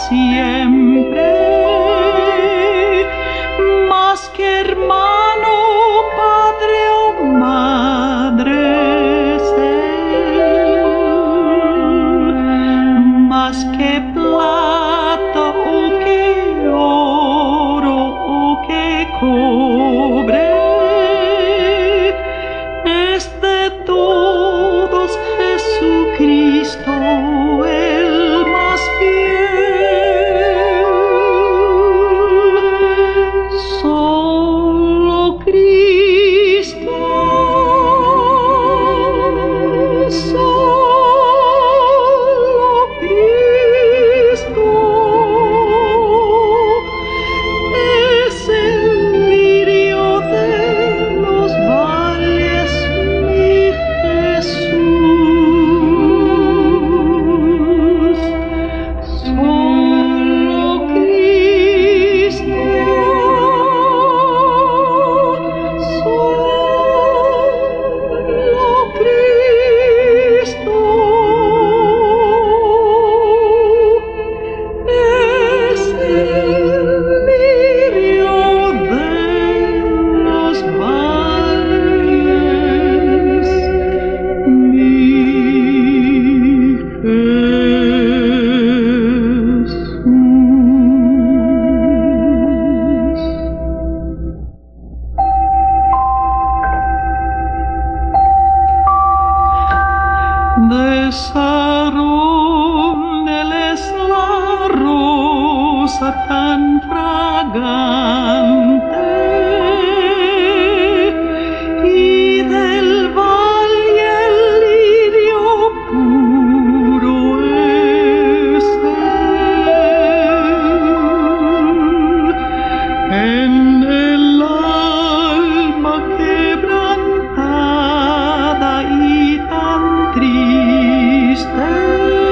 siempre, más que hermano, padre o madre es él, más que plata o que oro o que cobre, es de todos Jesucristo el más fiel. Solo Cristo, solo Cristo es el lirio de los valles, mi Jesús. Solo Cristo, solo Cristo es el lirio de los valles, mi Jesús. De Sarón él es la rosa tan fragante, y del valle el lirio puro es él. En el alma quebrantada y tan triste,